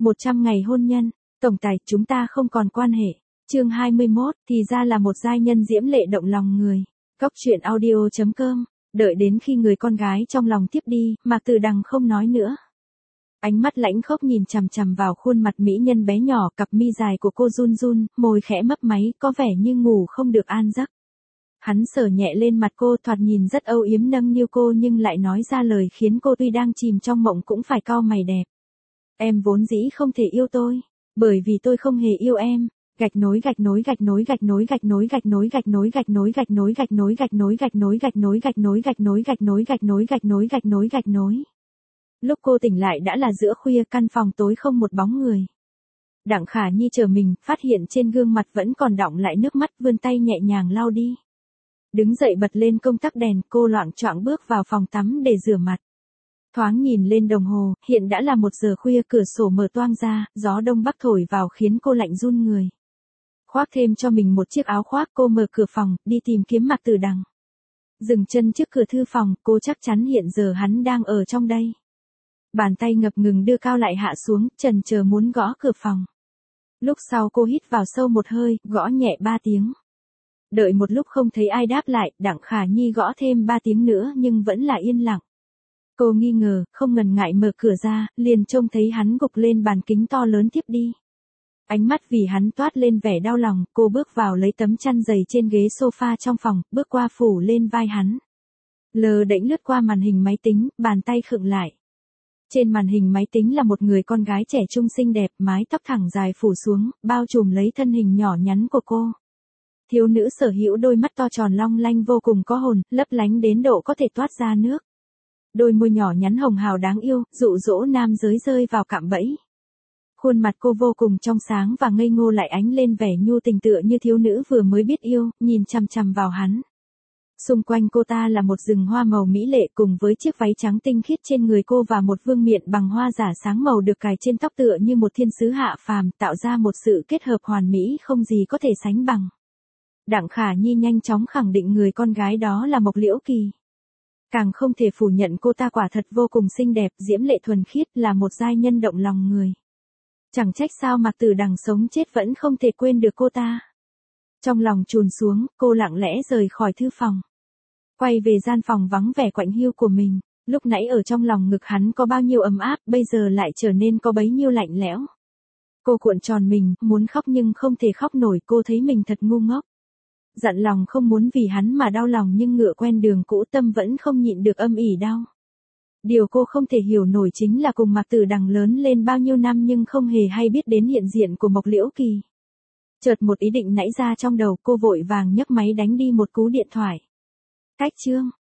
100 ngày hôn nhân, tổng tài chúng ta không còn quan hệ. Chương 21, thì ra là một giai nhân diễm lệ động lòng người. Cóc truyện audio.com. Đợi đến khi người con gái trong lòng tiếp đi, Mạc Tử Đằng không nói nữa. Ánh mắt lãnh khốc nhìn chằm chằm vào khuôn mặt mỹ nhân bé nhỏ, cặp mi dài của cô run run, môi khẽ mấp máy, có vẻ như ngủ không được an giấc. Hắn sờ nhẹ lên mặt cô, thoạt nhìn rất âu yếm nâng niu cô nhưng lại nói ra lời khiến cô tuy đang chìm trong mộng cũng phải cau mày đẹp. Em vốn dĩ không thể yêu tôi, bởi vì tôi không hề yêu em. Gạch nối gạch nối gạch nối gạch nối gạch nối gạch nối gạch nối gạch nối gạch nối gạch nối gạch nối gạch nối gạch nối gạch nối gạch nối gạch nối gạch nối gạch nối gạch nối gạch nối. Lúc cô tỉnh lại đã là giữa khuya, căn phòng tối không một bóng người. Đặng Khả Nhi chờ mình, phát hiện trên gương mặt vẫn còn đọng lại nước mắt, vươn tay nhẹ nhàng lau đi. Đứng dậy bật lên công tắc đèn, cô loạng choạng bước vào phòng tắm để rửa mặt. Thoáng nhìn lên đồng hồ, hiện đã là 1 giờ khuya, cửa sổ mở toang ra, gió đông bắc thổi vào khiến cô lạnh run người. Khoác thêm cho mình một chiếc áo khoác, cô mở cửa phòng, đi tìm kiếm Mạc Tử Đằng. Dừng chân trước cửa thư phòng, cô chắc chắn hiện giờ hắn đang ở trong đây. Bàn tay ngập ngừng đưa cao lại hạ xuống, chần chờ muốn gõ cửa phòng. Lúc sau cô hít vào sâu một hơi, gõ nhẹ 3 tiếng. Đợi một lúc không thấy ai đáp lại, Đặng Khả Nhi gõ thêm 3 tiếng nữa nhưng vẫn là yên lặng. Cô nghi ngờ, không ngần ngại mở cửa ra, liền trông thấy hắn gục lên bàn kính to lớn tiếp đi. Ánh mắt vì hắn toát lên vẻ đau lòng, cô bước vào lấy tấm chăn dày trên ghế sofa trong phòng, bước qua phủ lên vai hắn. Lờ đễnh lướt qua màn hình máy tính, bàn tay khựng lại. Trên màn hình máy tính là một người con gái trẻ trung xinh đẹp, mái tóc thẳng dài phủ xuống, bao trùm lấy thân hình nhỏ nhắn của cô. Thiếu nữ sở hữu đôi mắt to tròn long lanh vô cùng có hồn, lấp lánh đến độ có thể toát ra nước. Đôi môi nhỏ nhắn hồng hào đáng yêu, dụ dỗ nam giới rơi vào cạm bẫy. Khuôn mặt cô vô cùng trong sáng và ngây ngô lại ánh lên vẻ nhu tình tựa như thiếu nữ vừa mới biết yêu, nhìn chằm chằm vào hắn. Xung quanh cô ta là một rừng hoa màu mỹ lệ cùng với chiếc váy trắng tinh khiết trên người cô và một vương miện bằng hoa giả sáng màu được cài trên tóc tựa như một thiên sứ hạ phàm, tạo ra một sự kết hợp hoàn mỹ không gì có thể sánh bằng. Đặng Khả Nhi nhanh chóng khẳng định người con gái đó là Mộc Liễu Kỳ. Càng không thể phủ nhận cô ta quả thật vô cùng xinh đẹp, diễm lệ thuần khiết, là một giai nhân động lòng người. Chẳng trách sao Mạc Tử Đằng sống chết vẫn không thể quên được cô ta. Trong lòng trùn xuống, cô lặng lẽ rời khỏi thư phòng. Quay về gian phòng vắng vẻ quạnh hiu của mình, lúc nãy ở trong lòng ngực hắn có bao nhiêu ấm áp, bây giờ lại trở nên có bấy nhiêu lạnh lẽo. Cô cuộn tròn mình, muốn khóc nhưng không thể khóc nổi, cô thấy mình thật ngu ngốc. Dặn lòng không muốn vì hắn mà đau lòng nhưng ngựa quen đường cũ, tâm vẫn không nhịn được âm ỉ đau. Điều cô không thể hiểu nổi chính là cùng Mạc Tử Đằng lớn lên bao nhiêu năm nhưng không hề hay biết đến hiện diện của Mộc Liễu Kỳ. Chợt một ý định nảy ra trong đầu, cô vội vàng nhấc máy đánh đi một cú điện thoại. Cách chương.